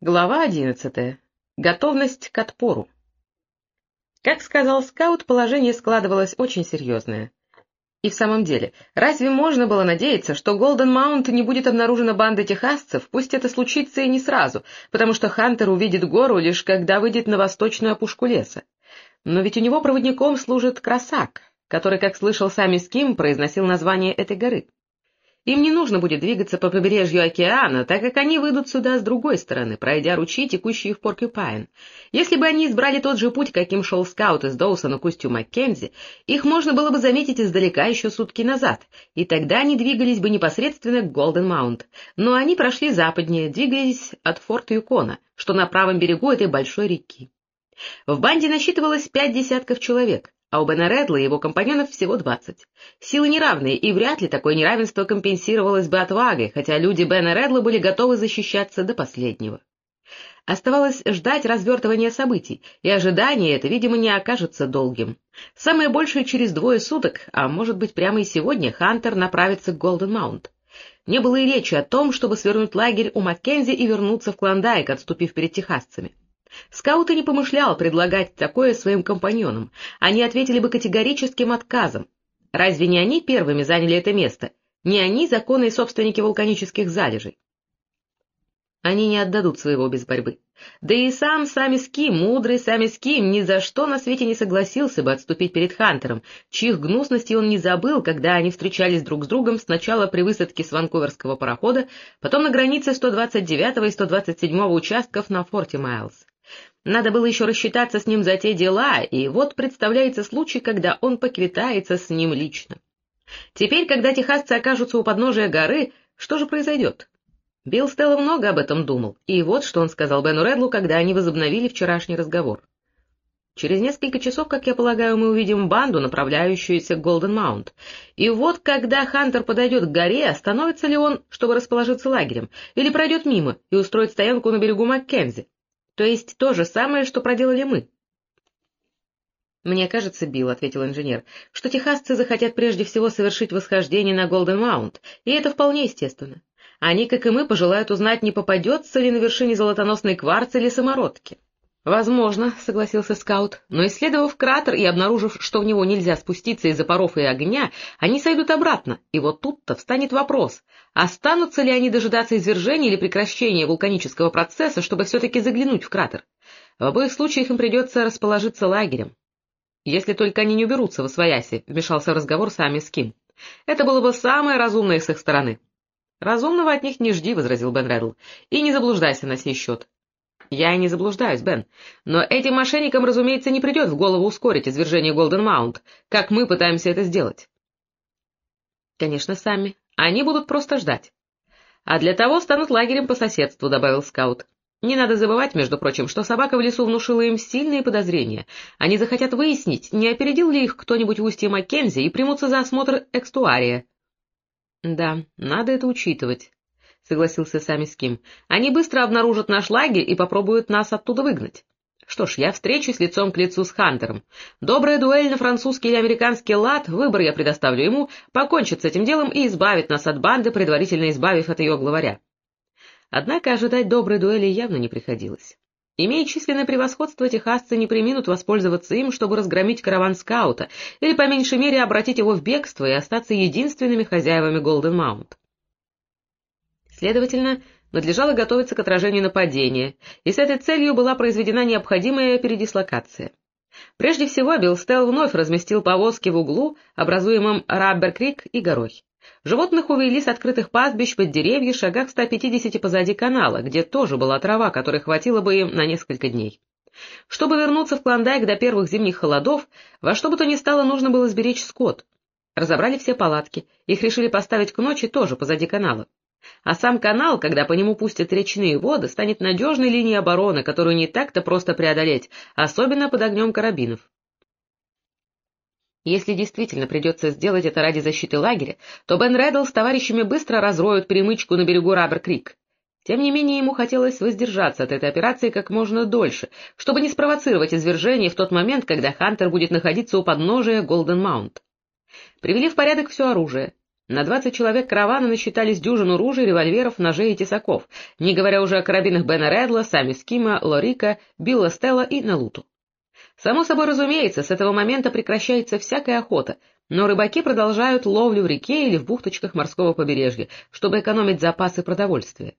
Глава 11. Готовность к отпору. Как сказал скаут, положение складывалось очень серьезное. И в самом деле, разве можно было надеяться, что Голден Маунт не будет обнаружена бандой техасцев, пусть это случится и не сразу, потому что Хантер увидит гору лишь когда выйдет на восточную опушку леса. Но ведь у него проводником служит Красак, который, как слышал сам Ским, произносил название этой горы. Им не нужно будет двигаться по побережью океана, так как они выйдут сюда с другой стороны, пройдя ручьи, текущие в Поркьюпайн. Если бы они избрали тот же путь, каким шел скаут из Доусона к устью Маккензи, их можно было бы заметить издалека еще сутки назад, и тогда они двигались бы непосредственно к Голден-Маунт. Но они прошли западнее, двигаясь от форта Юкона, что на правом берегу этой большой реки. В банде насчитывалось 5 десятков человек, а у Бена Редла и его компаньонов всего 20. Силы неравные, и вряд ли такое неравенство компенсировалось бы отвагой, хотя люди Бена Редла были готовы защищаться до последнего. Оставалось ждать развертывания событий, и ожидание это, видимо, не окажется долгим. Самое большее через 2 суток, а может быть прямо и сегодня, Хантер направится к Голден-Маунт. Не было и речи о том, чтобы свернуть лагерь у Маккензи и вернуться в Клондайк, отступив перед техасцами. Скаут и не помышлял предлагать такое своим компаньонам, они ответили бы категорическим отказом. Разве не они первыми заняли это место? Не они законные собственники вулканических залежей? Они не отдадут своего без борьбы. Да и сам Ским, мудрый Ским, ни за что на свете не согласился бы отступить перед Хантером, чьих гнусностей он не забыл, когда они встречались друг с другом сначала при высадке с ванкуверского парохода, потом на границе 129 и 127 участков на форте Майлз. Надо было еще рассчитаться с ним за те дела, и вот представляется случай, когда он поквитается с ним лично. Теперь, когда техасцы окажутся у подножия горы, что же произойдет? Билл Стелла много об этом думал, и вот что он сказал Бену Редлу, когда они возобновили вчерашний разговор. «Через несколько часов, как я полагаю, мы увидим банду, направляющуюся к Голден-Маунт. И вот, когда Хантер подойдет к горе, остановится ли он, чтобы расположиться лагерем, или пройдет мимо и устроит стоянку на берегу Маккензи? То есть то же самое, что проделали мы». «Мне кажется, Билл, — ответил инженер, — что техасцы захотят прежде всего совершить восхождение на Голден-Маунт, и это вполне естественно. Они, как и мы, пожелают узнать, не попадется ли на вершине золотоносной кварц или самородки». «Возможно, — согласился скаут, — но, исследовав кратер и обнаружив, что в него нельзя спуститься из-за паров и огня, они сойдут обратно, и вот тут-то встанет вопрос, останутся ли они дожидаться извержения или прекращения вулканического процесса, чтобы все-таки заглянуть в кратер. В обоих случаях им придется расположиться лагерем. Если только они не уберутся восвояси, — вмешался в разговор Ским. Это было бы самое разумное с их стороны. — Разумного от них не жди, — возразил Бен Редл, — и не заблуждайся на сей счет. — Я и не заблуждаюсь, Бен, но этим мошенникам, разумеется, не придет в голову ускорить извержение Голден-Маунт, как мы пытаемся это сделать. — Конечно, сами. Они будут просто ждать. — А для того станут лагерем по соседству, — добавил скаут. Не надо забывать, между прочим, что собака в лесу внушила им сильные подозрения. Они захотят выяснить, не опередил ли их кто-нибудь в устье Маккензи, и примутся за осмотр экстуария. — Да, надо это учитывать, — согласился Ским. — Они быстро обнаружат наш лагерь и попробуют нас оттуда выгнать. Что ж, я встречусь лицом к лицу с Хантером. Добрая дуэль на французский или американский лад, выбор я предоставлю ему, покончит с этим делом и избавит нас от банды, предварительно избавив от ее главаря. Однако ожидать доброй дуэли явно не приходилось. Имея численное превосходство, техасцы не преминут воспользоваться им, чтобы разгромить караван скаута, или по меньшей мере обратить его в бегство и остаться единственными хозяевами Голден-Маунт. Следовательно, надлежало готовиться к отражению нападения, и с этой целью была произведена необходимая передислокация. Прежде всего, Билл Стелл вновь разместил повозки в углу, образуемом Раббер-Крик и горой. Животных увели с открытых пастбищ под деревья шагах в 150 позади канала, где тоже была трава, которой хватило бы им на несколько дней. Чтобы вернуться в Клондайк до первых зимних холодов, во что бы то ни стало нужно было сберечь скот. Разобрали все палатки, их решили поставить к ночи тоже позади канала. А сам канал, когда по нему пустят речные воды, станет надежной линией обороны, которую не так-то просто преодолеть, особенно под огнем карабинов. Если действительно придется сделать это ради защиты лагеря, то Бен Редл с товарищами быстро разроют перемычку на берегу Раббер-Крик. Тем не менее, ему хотелось воздержаться от этой операции как можно дольше, чтобы не спровоцировать извержение в тот момент, когда Хантер будет находиться у подножия Голден-Маунт. Привели в порядок все оружие. На 20 человек каравана насчитались дюжину ружей, револьверов, ножей и тесаков, не говоря уже о карабинах Бена Редла, Сами Скима, Лорика, Билла Стелла и Налуту. Само собой разумеется, с этого момента прекращается всякая охота, но рыбаки продолжают ловлю в реке или в бухточках морского побережья, чтобы экономить запасы продовольствия.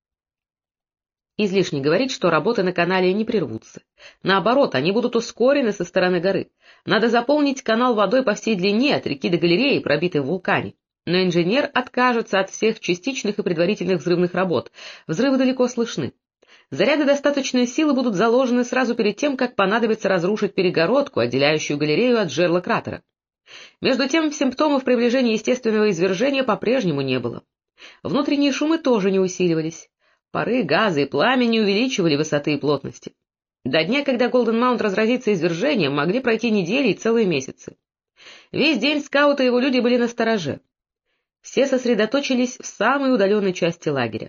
Излишне говорить, что работы на канале не прервутся. Наоборот, они будут ускорены со стороны горы. Надо заполнить канал водой по всей длине, от реки до галереи, пробитой в вулкане. Но инженер откажется от всех частичных и предварительных взрывных работ. Взрывы далеко слышны. Заряды достаточной силы будут заложены сразу перед тем, как понадобится разрушить перегородку, отделяющую галерею от жерла кратера. Между тем, симптомов приближения естественного извержения по-прежнему не было. Внутренние шумы тоже не усиливались. Пары, газы и пламя не увеличивали высоты и плотности. До дня, когда Голден Маунт разразится извержением, могли пройти недели и целые месяцы. Весь день скауты и его люди были настороже. Все сосредоточились в самой удаленной части лагеря.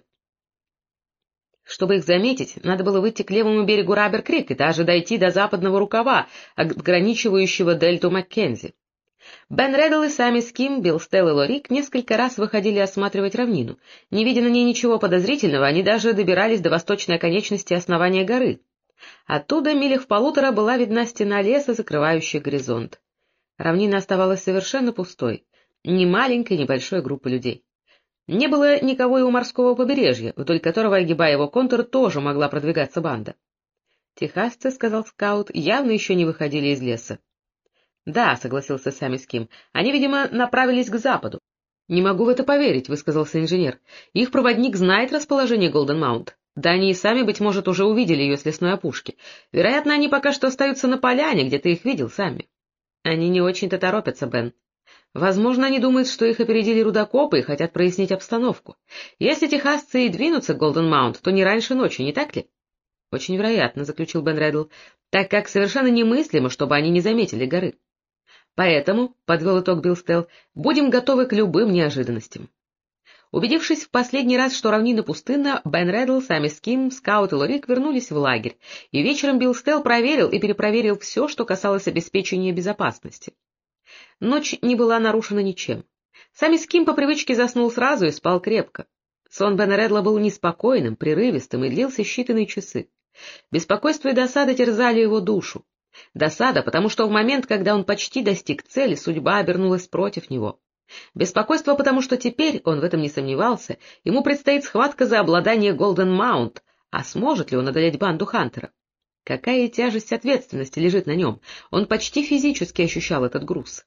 Чтобы их заметить, надо было выйти к левому берегу Раббер-Крик и даже дойти до западного рукава, ограничивающего дельту Маккензи. Бен Реддл и Сами Ским, Билл Стелл и Лорик несколько раз выходили осматривать равнину. Не видя на ней ничего подозрительного, они даже добирались до восточной оконечности основания горы. Оттуда, милях в 1,5, была видна стена леса, закрывающая горизонт. Равнина оставалась совершенно пустой. Ни маленькой, ни большой группы людей. Не было никого и у морского побережья, вдоль которого, огибая его контур, тоже могла продвигаться банда. «Техасцы, — сказал скаут, — явно еще не выходили из леса». «Да, — согласился Сами Ским, — они, видимо, направились к западу». «Не могу в это поверить, — высказался инженер. Их проводник знает расположение Голден Маунт. Да они и сами, быть может, уже увидели ее с лесной опушки. Вероятно, они пока что остаются на поляне, где ты их видел, Сами». «Они не очень-то торопятся, Бен. Возможно, они думают, что их опередили рудокопы и хотят прояснить обстановку. Если техасцы и двинутся к Голден Маунт, то не раньше ночи, не так ли?» «Очень вероятно, — заключил Бен Реддл, — так как совершенно немыслимо, чтобы они не заметили горы. Поэтому, — подвел итог Билл Стелл, — будем готовы к любым неожиданностям». Убедившись в последний раз, что равнина пустынна, Бен Реддл, Сами Ским, скаут и Лорик вернулись в лагерь, и вечером Билл Стелл проверил и перепроверил все, что касалось обеспечения безопасности. Ночь не была нарушена ничем. Сами Ским по привычке заснул сразу и спал крепко. Сон Бена Реддла был неспокойным, прерывистым и длился считанные часы. Беспокойство и досада терзали его душу. Досада, потому что в момент, когда он почти достиг цели, судьба обернулась против него. Беспокойство, потому что теперь, он в этом не сомневался, ему предстоит схватка за обладание Голден Маунт, а сможет ли он одолеть банду Хантера? Какая тяжесть ответственности лежит на нем, он почти физически ощущал этот груз.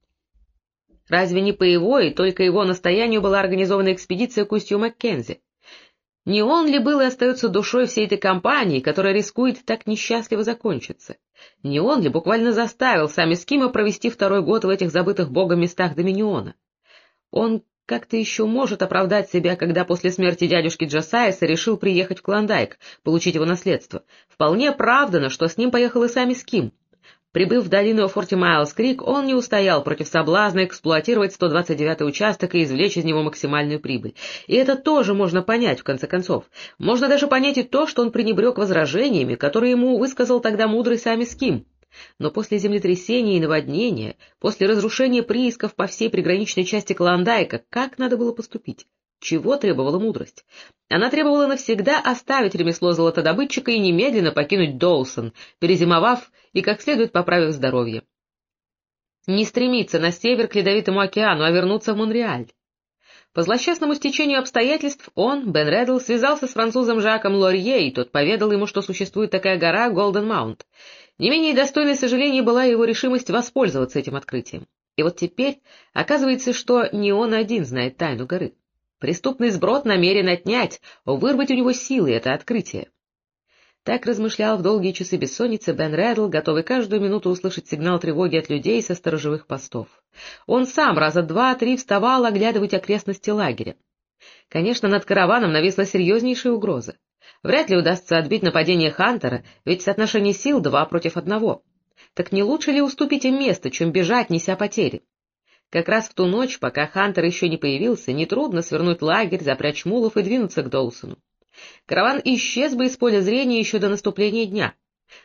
Разве не по его и только его настоянию была организована экспедиция к устью Маккензи? Не он ли был и остается душой всей этой кампании, которая рискует так несчастливо закончиться? Не он ли буквально заставил Сами Скима провести 2-й год в этих забытых богом местах Доминиона? Он как-то еще может оправдать себя, когда после смерти дядюшки Джосайса решил приехать в Клондайк, получить его наследство. Вполне оправдано, что с ним поехал и Сами Ским. Прибыв в долину Форти Майлз Крик, он не устоял против соблазна эксплуатировать 129-й участок и извлечь из него максимальную прибыль. И это тоже можно понять, в конце концов. Можно даже понять и то, что он пренебрег возражениями, которые ему высказал тогда мудрый Сами Ским. Но после землетрясения и наводнения, после разрушения приисков по всей приграничной части Клондайка, как надо было поступить? Чего требовала мудрость? Она требовала навсегда оставить ремесло золотодобытчика и немедленно покинуть Доусон, перезимовав и как следует поправив здоровье. Не стремиться на север к Ледовитому океану, а вернуться в Монреаль. По злосчастному стечению обстоятельств он, Бен Реддл, связался с французом Жаком Лорье, и тот поведал ему, что существует такая гора Голден Маунт. Не менее достойной сожаления была его решимость воспользоваться этим открытием. И вот теперь оказывается, что не он один знает тайну горы. Преступный сброд намерен отнять, вырвать у него силы это открытие. Так размышлял в долгие часы бессонницы Бен Реддл, готовый каждую минуту услышать сигнал тревоги от людей со сторожевых постов. Он сам раза 2-3 вставал оглядывать окрестности лагеря. Конечно, над караваном нависла серьезнейшая угроза. Вряд ли удастся отбить нападение Хантера, ведь соотношение сил 2 против 1. Так не лучше ли уступить им место, чем бежать, неся потери? Как раз в ту ночь, пока Хантер еще не появился, нетрудно свернуть лагерь, запрячь мулов и двинуться к Доусону. Караван исчез бы из поля зрения еще до наступления дня.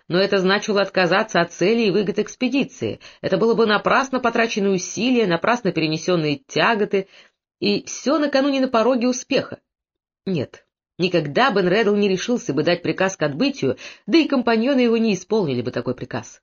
но это значило отказаться от цели и выгод экспедиции. Это было бы напрасно потраченные усилия, напрасно перенесенные тяготы, и все накануне на пороге успеха. Нет, никогда Бен Реддл не решился бы дать приказ к отбытию, да и компаньоны его не исполнили бы такой приказ.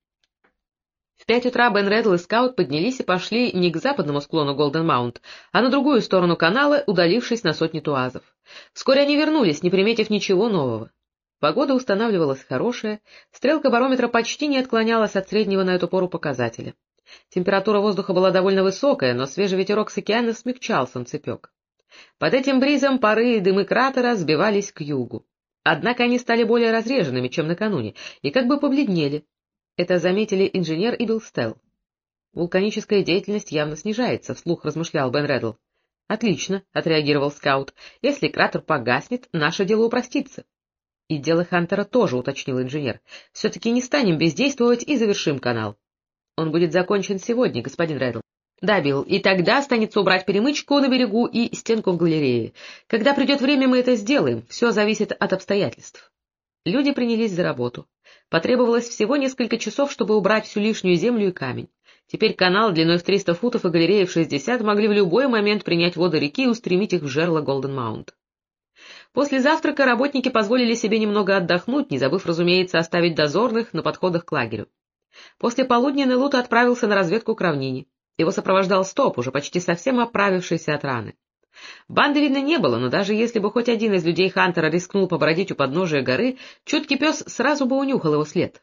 В 5 утра Бен Реддл и скаут поднялись и пошли не к западному склону Голден-Маунт, а на другую сторону канала, удалившись на сотни туазов. Вскоре они вернулись, не приметив ничего нового. Погода устанавливалась хорошая, стрелка барометра почти не отклонялась от среднего на эту пору показателя. Температура воздуха была довольно высокая, но свежий ветерок с океана смягчал солнцепек. Под этим бризом пары и дымы кратера сбивались к югу. Однако они стали более разреженными, чем накануне, и как бы побледнели. Это заметили инженер и Билстелл. «Вулканическая деятельность явно снижается», — вслух размышлял Бен Реддл. «Отлично», — отреагировал скаут. «Если кратер погаснет, наше дело упростится». «И дело Хантера тоже», — уточнил инженер. «Все-таки не станем бездействовать и завершим канал». «Он будет закончен сегодня, господин Реддл». «Да, Билл, и тогда останется убрать перемычку на берегу и стенку в галерее. Когда придет время, мы это сделаем, все зависит от обстоятельств». Люди принялись за работу. Потребовалось всего несколько часов, чтобы убрать всю лишнюю землю и камень. Теперь канал длиной в 300 футов и галерея в 60 могли в любой момент принять воды реки и устремить их в жерло Голден-Маунт. После завтрака работники позволили себе немного отдохнуть, не забыв, разумеется, оставить дозорных на подходах к лагерю. После полудня Нелута отправился на разведку к равнине. Его сопровождал Стоп, уже почти совсем оправившийся от раны. Банды, видно, не было, но даже если бы хоть один из людей Хантера рискнул побродить у подножия горы, чуткий пес сразу бы унюхал его след.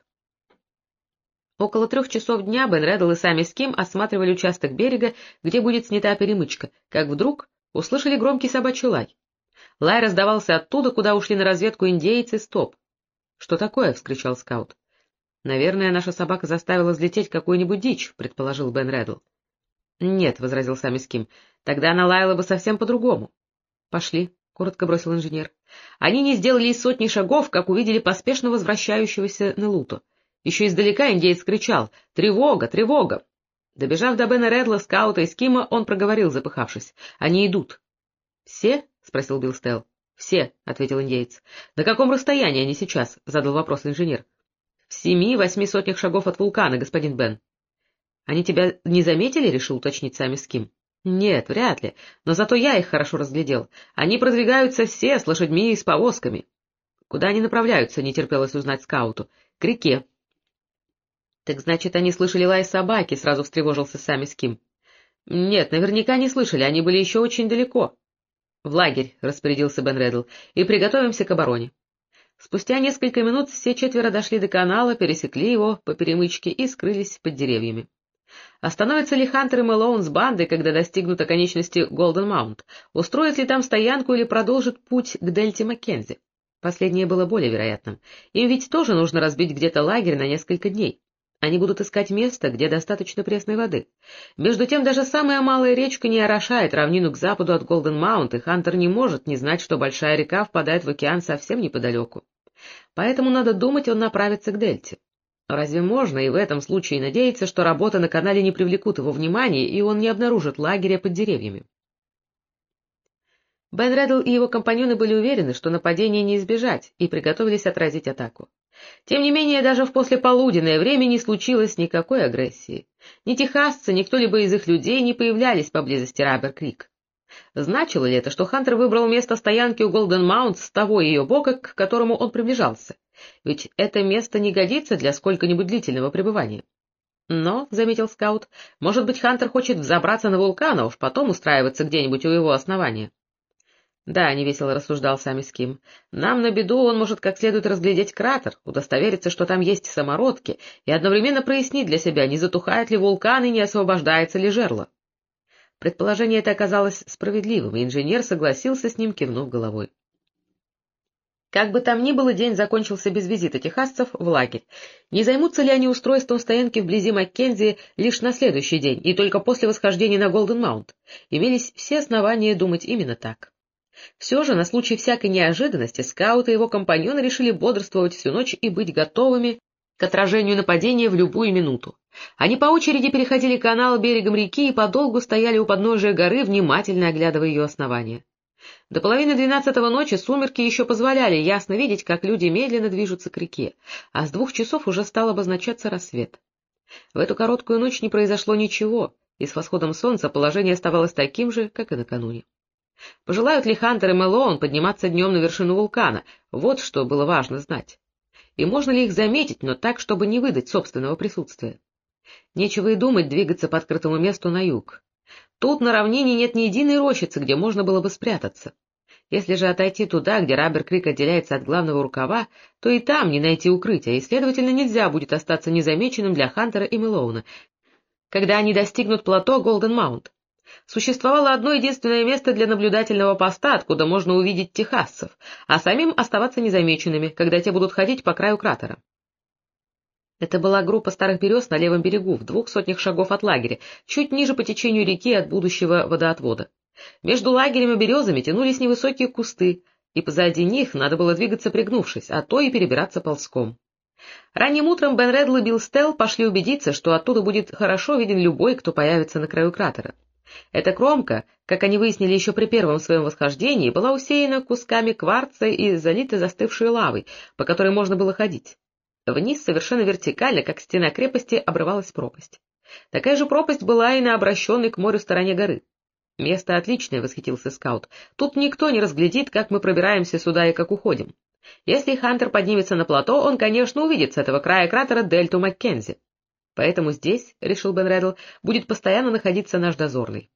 Около 3 часов дня Бен Реддл и Самми Ским осматривали участок берега, где будет снята перемычка, как вдруг услышали громкий собачий лай. Лай раздавался оттуда, куда ушли на разведку индейцы Стоп. — Что такое? — вскричал скаут. — Наверное, наша собака заставила взлететь какую-нибудь дичь, — предположил Бен Реддл. — Нет, — возразил Самми Ским, — тогда она лаяла бы совсем по-другому. — Пошли, — коротко бросил инженер. Они не сделали и сотни шагов, как увидели поспешно возвращающегося Нелуту. Еще издалека индеец кричал: «Тревога! Тревога!». Добежав до Бена Реддла, скаута и Скима, он проговорил, запыхавшись: «Они идут». «Все?» — спросил Билстелл. «Все», — ответил индеец. «На каком расстоянии они сейчас?» — задал вопрос инженер. «В 7-8 сотнях шагов от вулкана, господин Бен». «Они тебя не заметили?» — решил уточнить Самми Ским. «Нет, вряд ли, но зато я их хорошо разглядел. Они продвигаются все с лошадьми и с повозками». «Куда они направляются?» — не терпелось узнать скауту. «К реке». «Так значит, они слышали лай собаки?» — сразу встревожился Самми Ским. «Нет, наверняка не слышали, они были еще очень далеко». «В лагерь», — распорядился Бен Реддл, — «и приготовимся к обороне». Спустя несколько минут все 4 дошли до канала, пересекли его по перемычке и скрылись под деревьями. Остановятся ли Хантер и Мэлоун с бандой, когда достигнут оконечности Голден-Маунт? Устроят ли там стоянку или продолжат путь к дельте Маккензи? Последнее было более вероятным. Им ведь тоже нужно разбить где-то лагерь на несколько дней. Они будут искать место, где достаточно пресной воды. Между тем, даже самая малая речка не орошает равнину к западу от Голден-Маунт, и Хантер не может не знать, что большая река впадает в океан совсем неподалеку. Поэтому, надо думать, он направится к дельте. Разве можно и в этом случае надеяться, что работа на канале не привлекут его внимания, и он не обнаружит лагеря под деревьями? Бен Реддл и его компаньоны были уверены, что нападения не избежать, и приготовились отразить атаку. Тем не менее, даже в послеполуденное время не случилось никакой агрессии. Ни техасцы, ни кто-либо из их людей не появлялись поблизости Раббер-Крик. Значило ли это, что Хантер выбрал место стоянки у Голден-Маунт с того ее бока, к которому он приближался? Ведь это место не годится для сколько-нибудь длительного пребывания. Но, — заметил скаут, — может быть, Хантер хочет взобраться на вулкан, а уж потом устраиваться где-нибудь у его основания. Да, — невесело рассуждал Самми Ским, — нам на беду он может как следует разглядеть кратер, удостовериться, что там есть самородки, и одновременно прояснить для себя, не затухает ли вулкан и не освобождается ли жерло. Предположение это оказалось справедливым, и инженер согласился с ним, кивнув головой. Как бы там ни было, день закончился без визита техасцев в лагерь. Не займутся ли они устройством стоянки вблизи Маккензи лишь на следующий день, и только после восхождения на Голден-Маунт? Имелись все основания думать именно так. Все же, на случай всякой неожиданности, скауты и его компаньоны решили бодрствовать всю ночь и быть готовыми к отражению нападения в любую минуту. Они по очереди переходили канал берегом реки и подолгу стояли у подножия горы, внимательно оглядывая ее основания. До половины 12-го ночи сумерки еще позволяли ясно видеть, как люди медленно движутся к реке, а с 2 часов уже стал обозначаться рассвет. В эту короткую ночь не произошло ничего, и с восходом солнца положение оставалось таким же, как и накануне. Пожелают ли Хантер и Мэлоун подниматься днем на вершину вулкана? Вот что было важно знать. И можно ли их заметить, но так, чтобы не выдать собственного присутствия? Нечего и думать двигаться по открытому месту на юг. Тут на равнине нет ни единой рощицы, где можно было бы спрятаться. Если же отойти туда, где Раббер-Крик отделяется от главного рукава, то и там не найти укрытия, и, следовательно, нельзя будет остаться незамеченным для Хантера и Мэлоуна, когда они достигнут плато Голден-Маунт. Существовало одно единственное место для наблюдательного поста, откуда можно увидеть техассов, а самим оставаться незамеченными, когда те будут ходить по краю кратера. Это была группа старых берез на левом берегу, в 200 шагов от лагеря, чуть ниже по течению реки от будущего водоотвода. Между лагерем и березами тянулись невысокие кусты, и позади них надо было двигаться пригнувшись, а то и перебираться ползком. Ранним утром Бен Реддл и Билл Стелл пошли убедиться, что оттуда будет хорошо виден любой, кто появится на краю кратера. Эта кромка, как они выяснили еще при первом своем восхождении, была усеяна кусками кварца и залита застывшей лавой, по которой можно было ходить. Вниз, совершенно вертикально, как стена крепости, обрывалась пропасть. Такая же пропасть была и на обращенной к морю стороне горы. «Место отличное», — восхитился скаут. «Тут никто не разглядит, как мы пробираемся сюда и как уходим. Если Хантер поднимется на плато, он, конечно, увидит с этого края кратера дельту Маккензи. Поэтому здесь, — решил Бен Реддл, — будет постоянно находиться наш дозорный».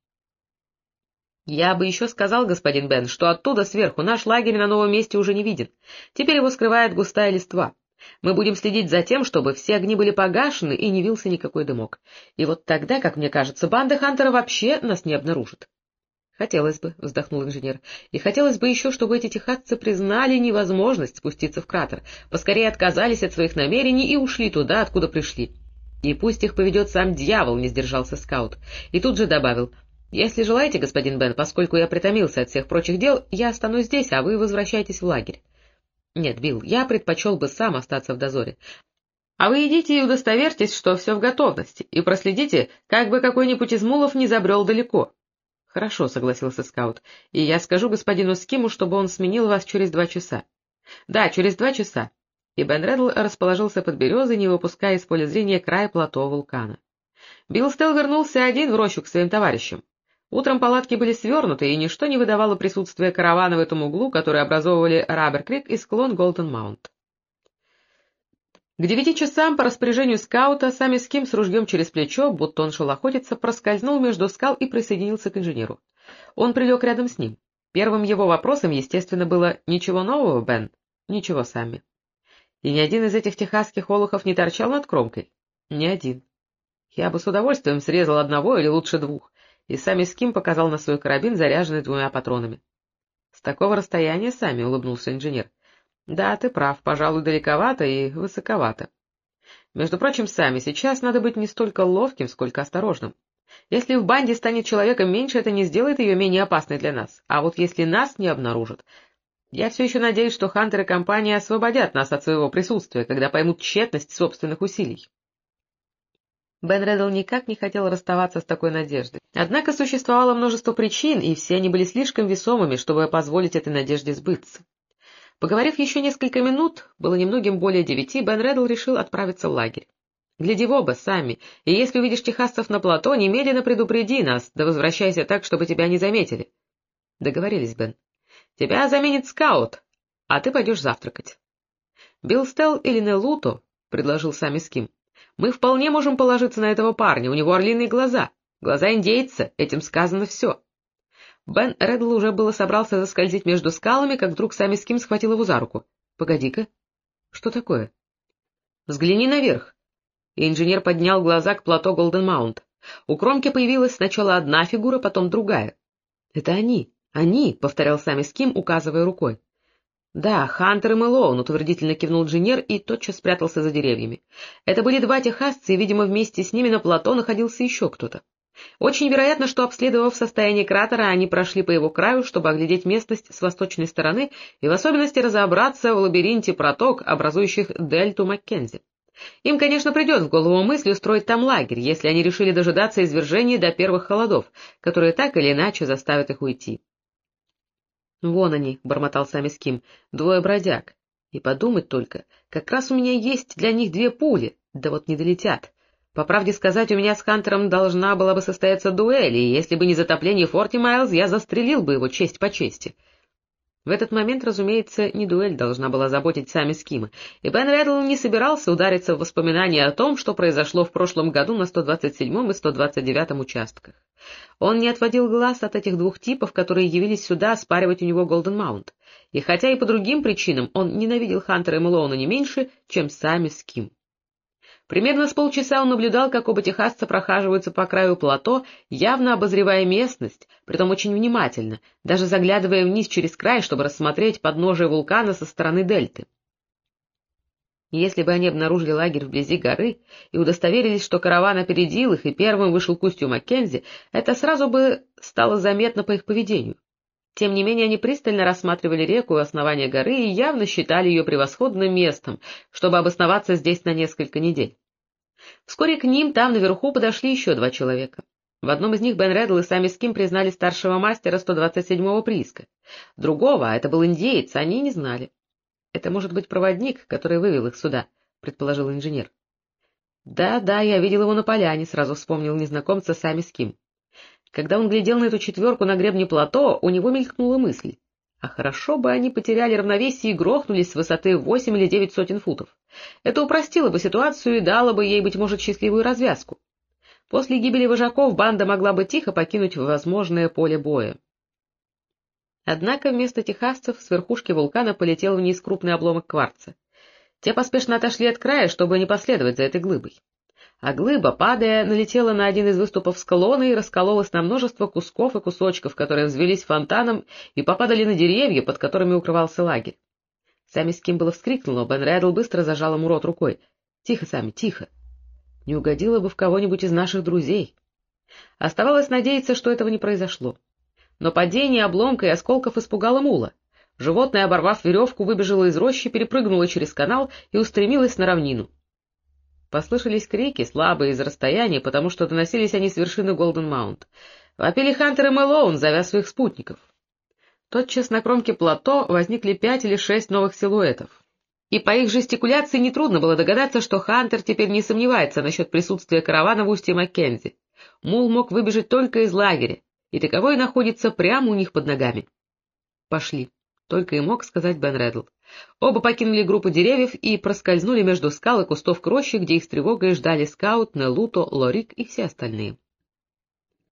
«Я бы еще сказал, господин Бен, что оттуда сверху наш лагерь на новом месте уже не виден. Теперь его скрывает густая листва. Мы будем следить за тем, чтобы все огни были погашены и не вился никакой дымок. И вот тогда, как мне кажется, банда Хантера вообще нас не обнаружит». «Хотелось бы», — вздохнул инженер, — «и хотелось бы еще, чтобы эти техасцы признали невозможность спуститься в кратер, поскорее отказались от своих намерений и ушли туда, откуда пришли. И пусть их поведет сам дьявол», — не сдержался скаут, и тут же добавил: «Если желаете, господин Бен, поскольку я притомился от всех прочих дел, я останусь здесь, а вы возвращайтесь в лагерь». «Нет, Билл, я предпочел бы сам остаться в дозоре. А вы идите и удостоверьтесь, что все в готовности, и проследите, как бы какой-нибудь из мулов не забрел далеко». «Хорошо», — согласился скаут, — «и я скажу господину Скиму, чтобы он сменил вас через 2 часа». «Да, через 2 часа». И Бен Реддл расположился под березой, не выпуская из поля зрения край плато вулкана. Билл Стелл вернулся один в рощу к своим товарищам. Утром палатки были свернуты, и ничто не выдавало присутствия каравана в этом углу, который образовывали Раббер-Крик и склон Голден-Маунт. К 9 часам по распоряжению скаута Самми Ским с ружьем через плечо, будто он шел охотиться, проскользнул между скал и присоединился к инженеру. Он прилег рядом с ним. Первым его вопросом, естественно, было: «Ничего нового, Бен?» «Ничего, Самми». «И ни один из этих техасских олухов не торчал над кромкой?» «Ни один». «Я бы с удовольствием срезал одного или лучше 2». И Самми Ским показал на свой карабин, заряженный 2 патронами. «С такого расстояния, Самми», — улыбнулся инженер. «Да, ты прав, пожалуй, далековато и высоковато. Между прочим, Самми, сейчас надо быть не столько ловким, сколько осторожным. Если в банде станет человеком меньше, это не сделает ее менее опасной для нас. А вот если нас не обнаружат... Я все еще надеюсь, что Хантер и компания освободят нас от своего присутствия, когда поймут тщетность собственных усилий». Бен Реддл никак не хотел расставаться с такой надеждой. Однако существовало множество причин, и все они были слишком весомыми, чтобы позволить этой надежде сбыться. Поговорив еще несколько минут, было немногим более 9, Бен Реддл решил отправиться в лагерь. «Гляди в оба, Самми, и если увидишь техасцев на плато, немедленно предупреди нас, да возвращайся так, чтобы тебя не заметили». «Договорились, Бен. Тебя заменит скаут, а ты пойдешь завтракать». «Билл Стелл или Неллуто», — предложил Самми Ским. «Мы вполне можем положиться на этого парня, у него орлиные глаза. Глаза индейца, этим сказано все». Бен Реддл уже было собрался заскользить между скалами, как вдруг Самми Ским схватил его за руку. «Погоди-ка». «Что такое?» «Взгляни наверх». И инженер поднял глаза к плато Голден-Маунт. У кромки появилась сначала одна фигура, потом другая. «Это они», — повторял Самми Ским, указывая рукой. «Да, Хантер и Мэлоун», — утвердительно кивнул инженер и тотчас спрятался за деревьями. Это были 2 техасца, и, видимо, вместе с ними на плато находился еще кто-то. Очень вероятно, что, обследовав состояние кратера, они прошли по его краю, чтобы оглядеть местность с восточной стороны и в особенности разобраться в лабиринте проток, образующих дельту Маккензи. Им, конечно, придет в голову мысль устроить там лагерь, если они решили дожидаться извержения до первых холодов, которые так или иначе заставят их уйти. — Вон они, — бормотал Сами Ским, — 2 бродяг. И подумать только, как раз у меня есть для них 2 пули, да вот не долетят. По правде сказать, у меня с Хантером должна была бы состояться дуэль, и если бы не затопление Форти Майлз, я застрелил бы его честь по чести. В этот момент, разумеется, не дуэль должна была заботить Сами Скима, и Бен Реддл не собирался удариться в воспоминания о том, что произошло в прошлом году на 127-м и 129-м участках. Он не отводил глаз от этих 2 типов, которые явились сюда спаривать у него Голден Маунт, и хотя и по другим причинам он ненавидел Хантера и Мэлоуна не меньше, чем Сами Ским. Примерно с полчаса он наблюдал, как оба техасца прохаживаются по краю плато, явно обозревая местность, притом очень внимательно, даже заглядывая вниз через край, чтобы рассмотреть подножие вулкана со стороны дельты. Если бы они обнаружили лагерь вблизи горы и удостоверились, что караван опередил их и первым вышел к устью Маккензи, это сразу бы стало заметно по их поведению. Тем не менее, они пристально рассматривали реку у основания горы и явно считали ее превосходным местом, чтобы обосноваться здесь на несколько недель. Вскоре к ним там наверху подошли еще 2 человека. В одном из них Бен Реддл и Сами Ским признали старшего мастера 127-го прииска. Другого, а это был индеец, они не знали. — Это может быть проводник, который вывел их сюда, — предположил инженер. — Да, я видел его на поляне, — сразу вспомнил незнакомца Сами Ским. Когда он глядел на эту 4 на гребне плато, у него мелькнула мысль. А хорошо бы они потеряли равновесие и грохнулись с высоты 8 или 9 сотен футов. Это упростило бы ситуацию и дало бы ей, быть может, счастливую развязку. После гибели вожаков банда могла бы тихо покинуть возможное поле боя. Однако вместо техасцев с верхушки вулкана полетел вниз крупный обломок кварца. Те поспешно отошли от края, чтобы не последовать за этой глыбой. А глыба, падая, налетела на один из выступов склона и раскололась на множество кусков и кусочков, которые взвелись фонтаном и попадали на деревья, под которыми укрывался лагерь. Сами Ским было вскрикнул, но Бен Реддл быстро зажал ему рот рукой. — Тихо, Сами, тихо. Не угодило бы в кого-нибудь из наших друзей. Оставалось надеяться, что этого не произошло. Но падение обломка и осколков испугало мула. Животное, оборвав веревку, выбежало из рощи, перепрыгнуло через канал и устремилось на равнину. Послышались крики, слабые из расстояния, потому что доносились они с вершины Голден-Маунт. Вопили Хантер и Мэлоун, зовя своих спутников. Тотчас на кромке плато возникли 5 или 6 новых силуэтов. И по их жестикуляции нетрудно было догадаться, что Хантер теперь не сомневается насчет присутствия каравана в устье Маккензи. Мул мог выбежать только из лагеря, и таковой находится прямо у них под ногами. — Пошли, — только и мог сказать Бен Реддл. Оба покинули группу деревьев и проскользнули между скал и кустов к роще, где их с тревогой ждали Скаут, Нелуто, Лорик и все остальные.